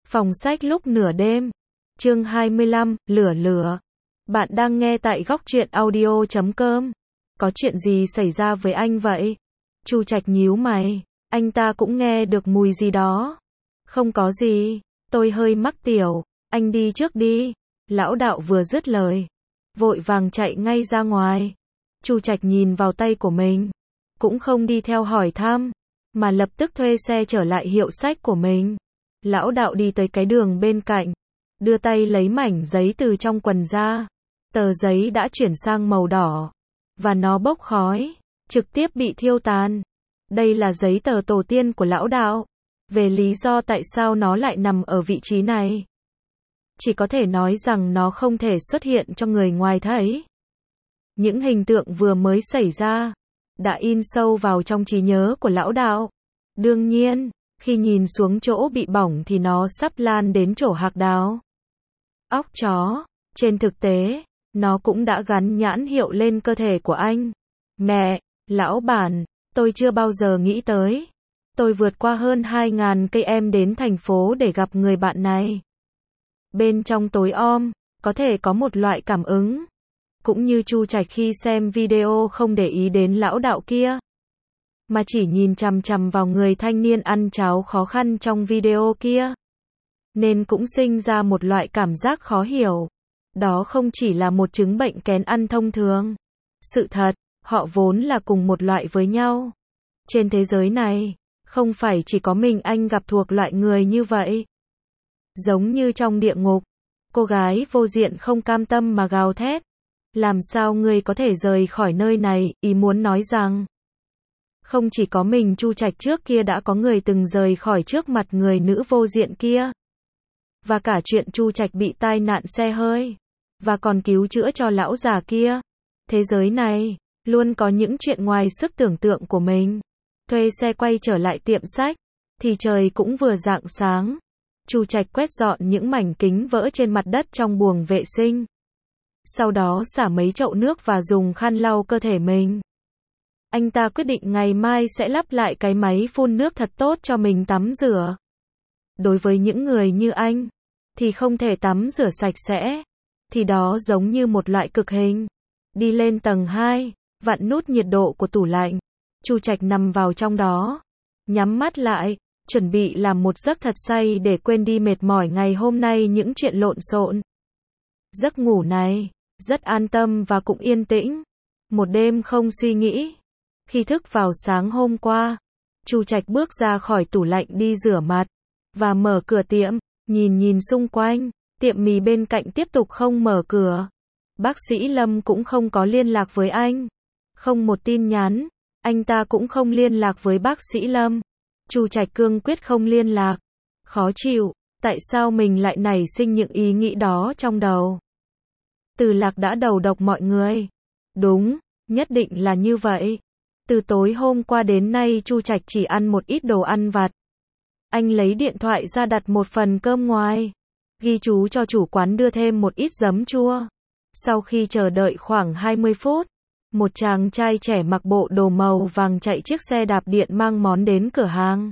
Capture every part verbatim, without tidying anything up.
Phòng sách lúc nửa đêm. Chương hai mươi lăm, lửa lửa. Bạn đang nghe tại góc truyện audio chấm com. Có chuyện gì xảy ra với anh vậy? Chu Trạch nhíu mày. Anh ta cũng nghe được mùi gì đó. Không có gì. Tôi hơi mắc tiểu. Anh đi trước đi. Lão đạo vừa dứt lời, vội vàng chạy ngay ra ngoài. Chu Trạch nhìn vào tay của mình, cũng không đi theo hỏi thăm, mà lập tức thuê xe trở lại hiệu sách của mình. Lão đạo đi tới cái đường bên cạnh, đưa tay lấy mảnh giấy từ trong quần ra. Tờ giấy đã chuyển sang màu đỏ, và nó bốc khói, trực tiếp bị thiêu tàn. Đây là giấy tờ tổ tiên của lão đạo. Về lý do tại sao nó lại nằm ở vị trí này, chỉ có thể nói rằng nó không thể xuất hiện cho người ngoài thấy. Những hình tượng vừa mới xảy ra đã in sâu vào trong trí nhớ của lão đạo. Đương nhiên, khi nhìn xuống chỗ bị bỏng thì nó sắp lan đến chỗ hạc đào, óc chó. Trên thực tế, nó cũng đã gắn nhãn hiệu lên cơ thể của anh. Mẹ, lão bản, tôi chưa bao giờ nghĩ tới. Tôi vượt qua hơn hai nghìn cây em đến thành phố để gặp người bạn này. Bên trong tối om, có thể có một loại cảm ứng. Cũng như Chu Trạch khi xem video không để ý đến lão đạo kia, mà chỉ nhìn chằm chằm vào người thanh niên ăn cháo khó khăn trong video kia, nên cũng sinh ra một loại cảm giác khó hiểu. Đó không chỉ là một chứng bệnh kén ăn thông thường. Sự thật, họ vốn là cùng một loại với nhau. Trên thế giới này, không phải chỉ có mình anh gặp thuộc loại người như vậy. Giống như trong địa ngục, cô gái vô diện không cam tâm mà gào thét. Làm sao ngươi có thể rời khỏi nơi này? Ý muốn nói rằng, không chỉ có mình Chu Trạch trước kia đã có người từng rời khỏi trước mặt người nữ vô diện kia. Và cả chuyện Chu Trạch bị tai nạn xe hơi, và còn cứu chữa cho lão già kia. Thế giới này, luôn có những chuyện ngoài sức tưởng tượng của mình. Thuê xe quay trở lại tiệm sách, thì trời cũng vừa rạng sáng. Chu Trạch quét dọn những mảnh kính vỡ trên mặt đất trong buồng vệ sinh. Sau đó xả mấy chậu nước và dùng khăn lau cơ thể mình. Anh ta quyết định ngày mai sẽ lắp lại cái máy phun nước thật tốt cho mình tắm rửa. Đối với những người như anh, thì không thể tắm rửa sạch sẽ, thì đó giống như một loại cực hình. Đi lên tầng hai, vặn nút nhiệt độ của tủ lạnh. Chu Trạch nằm vào trong đó, nhắm mắt lại, chuẩn bị làm một giấc thật say để quên đi mệt mỏi ngày hôm nay những chuyện lộn xộn. Giấc ngủ này rất an tâm và cũng yên tĩnh. Một đêm không suy nghĩ. Khi thức vào sáng hôm qua, Chu Trạch bước ra khỏi tủ lạnh đi rửa mặt và mở cửa tiệm, nhìn nhìn xung quanh, tiệm mì bên cạnh tiếp tục không mở cửa. Bác sĩ Lâm cũng không có liên lạc với anh, không một tin nhắn, anh ta cũng không liên lạc với bác sĩ Lâm. Chu Trạch cương quyết không liên lạc. Khó chịu, tại sao mình lại nảy sinh những ý nghĩ đó trong đầu? Từ Lạc đã đầu độc mọi người. Đúng, nhất định là như vậy. Từ tối hôm qua đến nay Chu Trạch chỉ ăn một ít đồ ăn vặt. Anh lấy điện thoại ra đặt một phần cơm ngoài, ghi chú cho chủ quán đưa thêm một ít giấm chua. Sau khi chờ đợi khoảng hai mươi phút, một chàng trai trẻ mặc bộ đồ màu vàng chạy chiếc xe đạp điện mang món đến cửa hàng.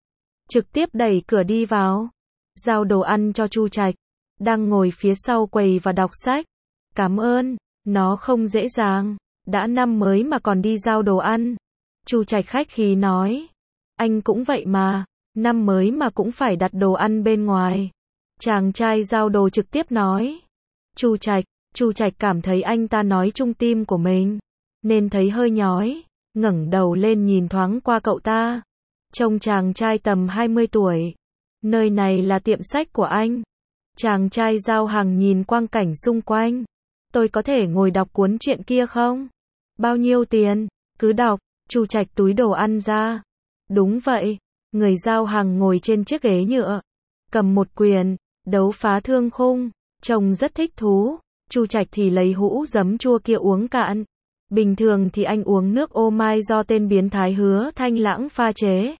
Trực tiếp đẩy cửa đi vào, giao đồ ăn cho Chu Trạch, đang ngồi phía sau quầy và đọc sách. Cảm ơn, nó không dễ dàng, đã năm mới mà còn đi giao đồ ăn. Chu Trạch khách khí nói, anh cũng vậy mà, năm mới mà cũng phải đặt đồ ăn bên ngoài. Chàng trai giao đồ trực tiếp nói. Chu Trạch, Chu Trạch cảm thấy anh ta nói trung tim của mình, nên thấy hơi nhói, ngẩng đầu lên nhìn thoáng qua cậu ta. Trông chàng trai tầm hai mươi tuổi. Nơi này là tiệm sách của anh. Chàng trai giao hàng nhìn quang cảnh xung quanh. Tôi có thể ngồi đọc cuốn truyện kia không? Bao nhiêu tiền? Cứ đọc. Chu Trạch túi đồ ăn ra. Đúng vậy. Người giao hàng ngồi trên chiếc ghế nhựa, cầm một quyển Đấu phá thương khung, trông rất thích thú. Chu Trạch thì lấy hũ giấm chua kia uống cạn. Bình thường thì anh uống nước ô mai do tên biến thái Hứa Thanh Lãng pha chế,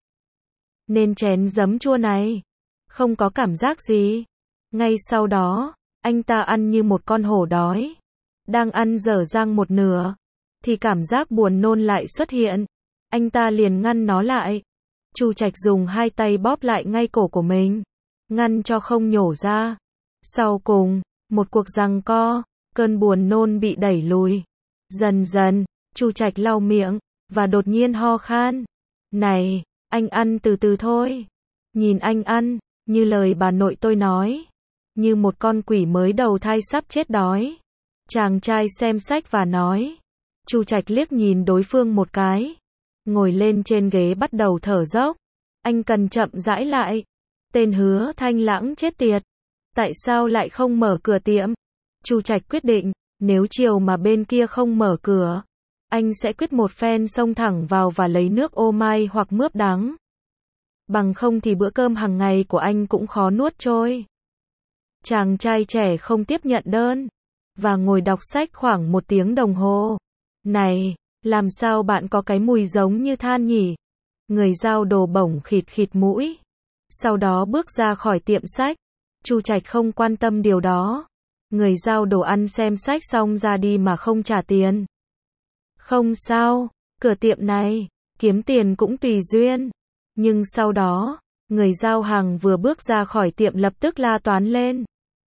nên chén giấm chua này không có cảm giác gì. Ngay sau đó, anh ta ăn như một con hổ đói. Đang ăn dở dang một nửa, thì cảm giác buồn nôn lại xuất hiện. Anh ta liền ngăn nó lại. Chu Trạch dùng hai tay bóp lại ngay cổ của mình. ngăn cho không nhổ ra. Sau cùng, một cuộc giằng co, cơn buồn nôn bị đẩy lùi. Dần dần, Chu Trạch lau miệng, và đột nhiên ho khan. Này, anh ăn từ từ thôi. Nhìn anh ăn, như lời bà nội tôi nói. Như một con quỷ mới đầu thai sắp chết đói. Chàng trai xem sách và nói. Chu Trạch liếc nhìn đối phương một cái. Ngồi lên trên ghế bắt đầu thở dốc. Anh cần chậm rãi lại. Tên Hứa Thanh Lãng chết tiệt. Tại sao lại không mở cửa tiệm? Chu Trạch quyết định, nếu chiều mà bên kia không mở cửa, anh sẽ quyết một phen xông thẳng vào và lấy nước ô mai hoặc mướp đắng. Bằng không thì bữa cơm hàng ngày của anh cũng khó nuốt trôi. Chàng trai trẻ không tiếp nhận đơn, và ngồi đọc sách khoảng một tiếng đồng hồ. Này, làm sao bạn có cái mùi giống như than nhỉ? Người giao đồ bổng khịt khịt mũi. Sau đó bước ra khỏi tiệm sách. Chu Trạch không quan tâm điều đó. Người giao đồ ăn xem sách xong ra đi mà không trả tiền. Không sao, cửa tiệm này, kiếm tiền cũng tùy duyên. Nhưng sau đó, người giao hàng vừa bước ra khỏi tiệm lập tức la toán lên.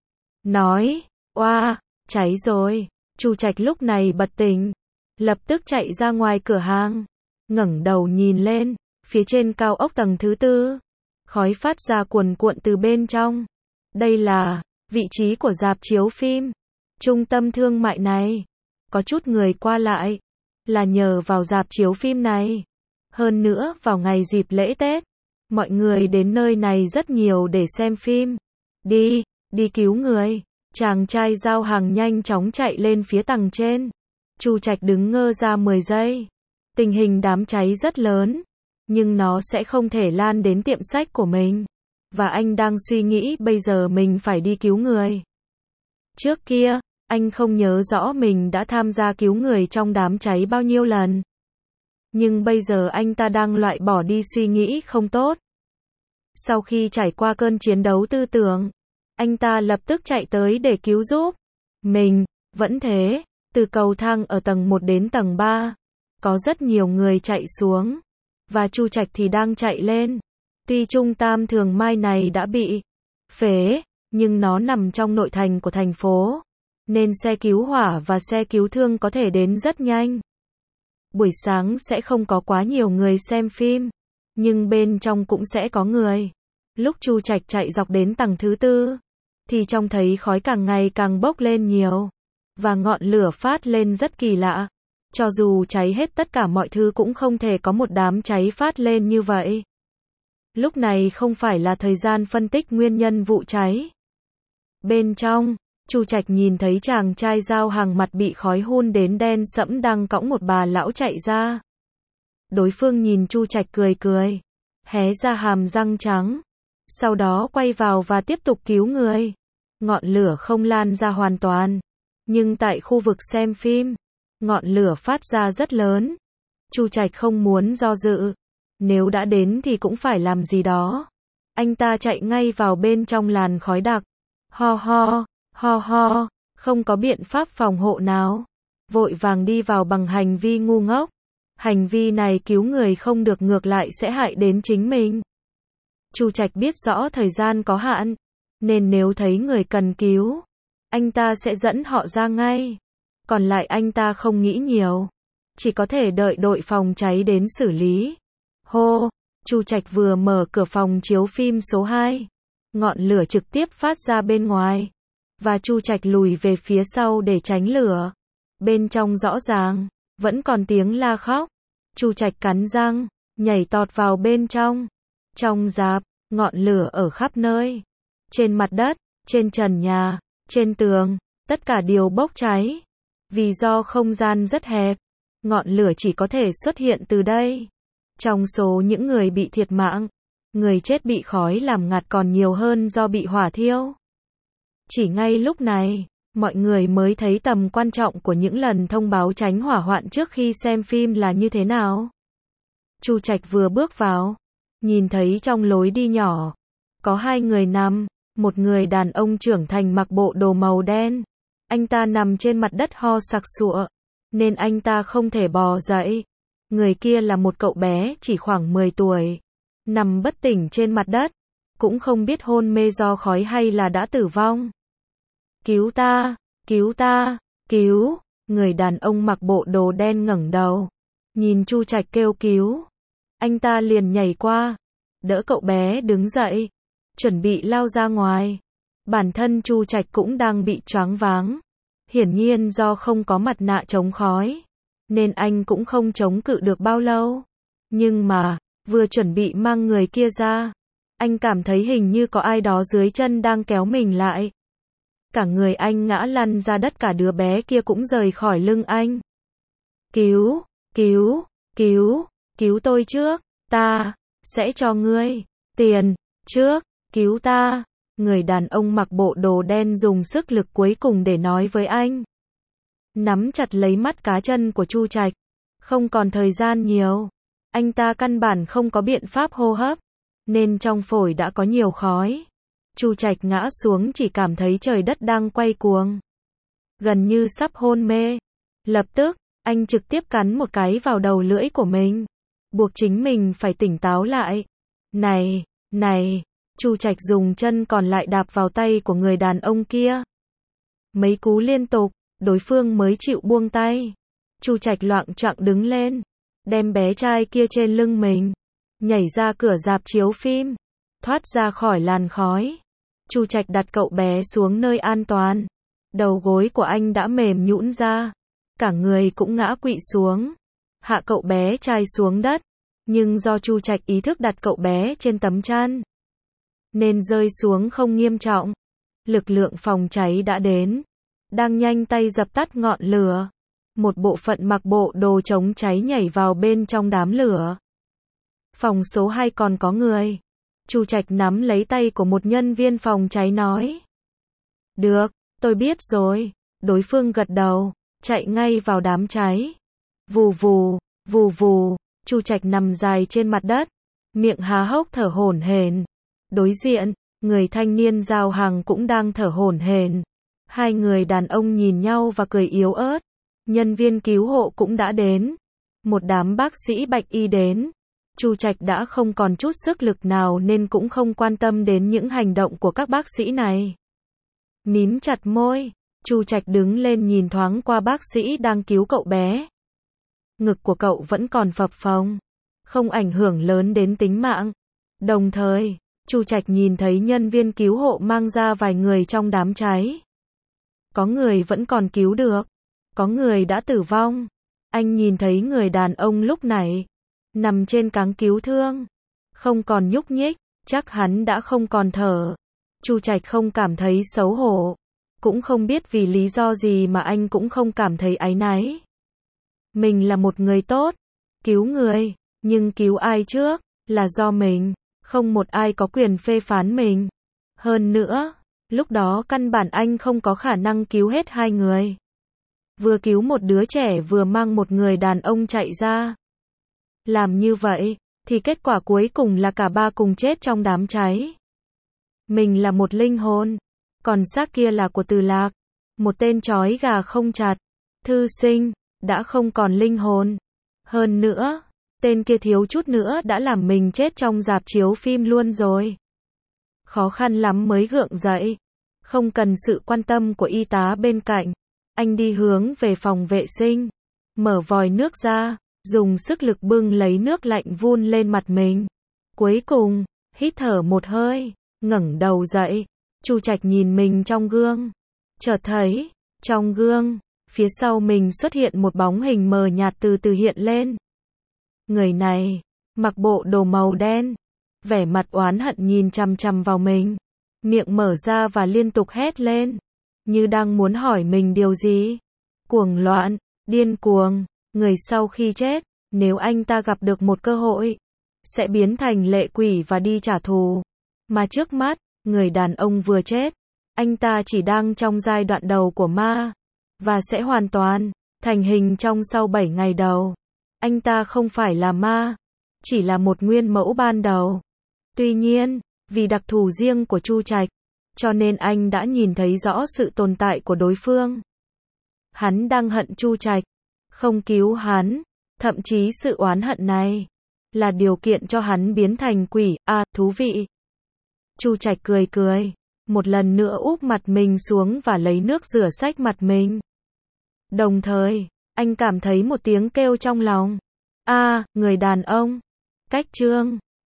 Nói, oa, cháy rồi. Chu Trạch lúc này bật tỉnh. Lập tức chạy ra ngoài cửa hàng. Ngẩng đầu nhìn lên, phía trên cao ốc tầng thứ tư. Khói phát ra cuồn cuộn từ bên trong. Đây là vị trí của rạp chiếu phim. Trung tâm thương mại này. Có chút người qua lại. Là nhờ vào rạp chiếu phim này. Hơn nữa vào ngày dịp lễ Tết. Mọi người đến nơi này rất nhiều để xem phim. Đi, đi cứu người. Chàng trai giao hàng nhanh chóng chạy lên phía tầng trên. Chu Trạch đứng ngơ ra mười giây. Tình hình đám cháy rất lớn. Nhưng nó sẽ không thể lan đến tiệm sách của mình. Và anh đang suy nghĩ bây giờ mình phải đi cứu người. Trước kia, anh không nhớ rõ mình đã tham gia cứu người trong đám cháy bao nhiêu lần. Nhưng bây giờ anh ta đang loại bỏ đi suy nghĩ không tốt. Sau khi trải qua cơn chiến đấu tư tưởng, anh ta lập tức chạy tới để cứu giúp. Mình, vẫn thế, từ cầu thang ở tầng một đến tầng ba, có rất nhiều người chạy xuống. Và Chu Trạch thì đang chạy lên. Tuy trung tâm thương mại này đã bị phế, nhưng nó nằm trong nội thành của thành phố, nên xe cứu hỏa và xe cứu thương có thể đến rất nhanh. Buổi sáng sẽ không có quá nhiều người xem phim, nhưng bên trong cũng sẽ có người. Lúc Chu Trạch chạy dọc đến tầng thứ tư, thì trông thấy khói càng ngày càng bốc lên nhiều, và ngọn lửa phát lên rất kỳ lạ. Cho dù cháy hết tất cả mọi thứ cũng không thể có một đám cháy phát lên như vậy. Lúc này không phải là thời gian phân tích nguyên nhân vụ cháy. Bên trong, Chu Trạch nhìn thấy chàng trai giao hàng mặt bị khói hun đến đen sẫm đang cõng một bà lão chạy ra. Đối phương nhìn Chu Trạch cười cười, hé ra hàm răng trắng. Sau đó quay vào và tiếp tục cứu người. Ngọn lửa không lan ra hoàn toàn. Nhưng tại khu vực xem phim, ngọn lửa phát ra rất lớn. Chu Trạch không muốn do dự. Nếu đã đến thì cũng phải làm gì đó. Anh ta chạy ngay vào bên trong làn khói đặc. Ho ho, ho ho, không có biện pháp phòng hộ nào. Vội vàng đi vào bằng hành vi ngu ngốc. Hành vi này cứu người không được, ngược lại sẽ hại đến chính mình. Chu Trạch biết rõ thời gian có hạn, nên nếu thấy người cần cứu, anh ta sẽ dẫn họ ra ngay. Còn lại anh ta không nghĩ nhiều, chỉ có thể đợi đội phòng cháy đến xử lý. Hô, Chu Trạch vừa mở cửa phòng chiếu phim số hai, ngọn lửa trực tiếp phát ra bên ngoài, và Chu Trạch lùi về phía sau để tránh lửa. Bên trong rõ ràng vẫn còn tiếng la khóc. Chu Trạch cắn răng, nhảy tọt vào bên trong. Trong rạp, ngọn lửa ở khắp nơi. Trên mặt đất, trên trần nhà, trên tường, tất cả đều bốc cháy. Vì do không gian rất hẹp, ngọn lửa chỉ có thể xuất hiện từ đây. Trong số những người bị thiệt mạng, người chết bị khói làm ngạt còn nhiều hơn do bị hỏa thiêu. Chỉ ngay lúc này, mọi người mới thấy tầm quan trọng của những lần thông báo tránh hỏa hoạn trước khi xem phim là như thế nào. Chu Trạch vừa bước vào, nhìn thấy trong lối đi nhỏ, có hai người nằm, một người đàn ông trưởng thành mặc bộ đồ màu đen. Anh ta nằm trên mặt đất ho sặc sụa, nên anh ta không thể bò dậy. Người kia là một cậu bé chỉ khoảng mười tuổi, nằm bất tỉnh trên mặt đất. cũng không biết hôn mê do khói hay là đã tử vong. Cứu ta, cứu ta, cứu, người đàn ông mặc bộ đồ đen ngẩng đầu, nhìn Chu Trạch kêu cứu. Anh ta liền nhảy qua, đỡ cậu bé đứng dậy, chuẩn bị lao ra ngoài. Bản thân Chu Trạch cũng đang bị choáng váng. Hiển nhiên do không có mặt nạ chống khói, nên anh cũng không chống cự được bao lâu. Nhưng mà, vừa chuẩn bị mang người kia ra, anh cảm thấy hình như có ai đó dưới chân đang kéo mình lại. Cả người anh ngã lăn ra đất, cả đứa bé kia cũng rời khỏi lưng anh. Cứu, cứu, cứu, cứu tôi trước, ta sẽ cho ngươi tiền, trước, cứu ta. Người đàn ông mặc bộ đồ đen dùng sức lực cuối cùng để nói với anh. Nắm chặt lấy mắt cá chân của Chu Trạch. Không còn thời gian nhiều. Anh ta căn bản không có biện pháp hô hấp, nên trong phổi đã có nhiều khói. Chu Trạch ngã xuống chỉ cảm thấy trời đất đang quay cuồng. Gần như sắp hôn mê. Lập tức, anh trực tiếp cắn một cái vào đầu lưỡi của mình. Buộc chính mình phải tỉnh táo lại. Này, này. Chu Trạch dùng chân còn lại đạp vào tay của người đàn ông kia. Mấy cú liên tục, đối phương mới chịu buông tay. Chu Trạch loạng choạng đứng lên, đem bé trai kia trên lưng mình, nhảy ra cửa rạp chiếu phim, thoát ra khỏi làn khói. Chu Trạch đặt cậu bé xuống nơi an toàn. Đầu gối của anh đã mềm nhũn ra, cả người cũng ngã quỵ xuống, hạ cậu bé trai xuống đất. Nhưng do Chu Trạch ý thức đặt cậu bé trên tấm chăn, nên rơi xuống không nghiêm trọng. Lực lượng phòng cháy đã đến, đang nhanh tay dập tắt ngọn lửa. Một bộ phận mặc bộ đồ chống cháy nhảy vào bên trong đám lửa. Phòng số hai còn có người. Chu Trạch nắm lấy tay của một nhân viên phòng cháy nói. Được, tôi biết rồi. Đối phương gật đầu, chạy ngay vào đám cháy. Vù vù, vù vù, Chu Trạch nằm dài trên mặt đất, miệng há hốc thở hổn hển. Đối diện, người thanh niên giao hàng cũng đang thở hổn hển. Hai người đàn ông nhìn nhau và cười yếu ớt. Nhân viên cứu hộ cũng đã đến. Một đám bác sĩ bạch y đến. Chu Trạch đã không còn chút sức lực nào nên cũng không quan tâm đến những hành động của các bác sĩ này. Mím chặt môi, Chu Trạch đứng lên nhìn thoáng qua bác sĩ đang cứu cậu bé. Ngực của cậu vẫn còn phập phồng, không ảnh hưởng lớn đến tính mạng. Đồng thời, Chu Trạch nhìn thấy nhân viên cứu hộ mang ra vài người trong đám cháy. Có người vẫn còn cứu được, có người đã tử vong. Anh nhìn thấy người đàn ông lúc này nằm trên cáng cứu thương, không còn nhúc nhích, chắc hắn đã không còn thở. Chu Trạch không cảm thấy xấu hổ, cũng không biết vì lý do gì mà anh cũng không cảm thấy áy náy. Mình là một người tốt, cứu người, nhưng cứu ai trước là do mình, không một ai có quyền phê phán mình. Hơn nữa, lúc đó căn bản anh không có khả năng cứu hết hai người. Vừa cứu một đứa trẻ vừa mang một người đàn ông chạy ra. Làm như vậy, thì kết quả cuối cùng là cả ba cùng chết trong đám cháy. Mình là một linh hồn, còn xác kia là của Từ Lạc, một tên trói gà không chặt, thư sinh, đã không còn linh hồn. Hơn nữa, tên kia thiếu chút nữa đã làm mình chết trong rạp chiếu phim luôn rồi. Khó khăn lắm mới gượng dậy, không cần sự quan tâm của y tá bên cạnh. Anh đi hướng về phòng vệ sinh, mở vòi nước ra, dùng sức lực bưng lấy nước lạnh vun lên mặt mình. Cuối cùng, hít thở một hơi, ngẩng đầu dậy. Chu Trạch nhìn mình trong gương, chợt thấy, trong gương, phía sau mình xuất hiện một bóng hình mờ nhạt từ từ hiện lên. Người này, mặc bộ đồ màu đen, vẻ mặt oán hận nhìn chằm chằm vào mình, miệng mở ra và liên tục hét lên, như đang muốn hỏi mình điều gì. Cuồng loạn, điên cuồng, người sau khi chết, nếu anh ta gặp được một cơ hội, sẽ biến thành lệ quỷ và đi trả thù. Mà trước mắt, người đàn ông vừa chết, anh ta chỉ đang trong giai đoạn đầu của ma, và sẽ hoàn toàn thành hình trong sau bảy ngày đầu. Anh ta không phải là ma, chỉ là một nguyên mẫu ban đầu. Tuy nhiên, vì đặc thù riêng của Chu Trạch, cho nên anh đã nhìn thấy rõ sự tồn tại của đối phương. Hắn đang hận Chu Trạch, không cứu hắn, thậm chí sự oán hận này là điều kiện cho hắn biến thành quỷ. À, thú vị. Chu Trạch cười cười, một lần nữa úp mặt mình xuống và lấy nước rửa sạch mặt mình. Đồng thời, anh cảm thấy một tiếng kêu trong lòng. A, à, người đàn ông. Cách chương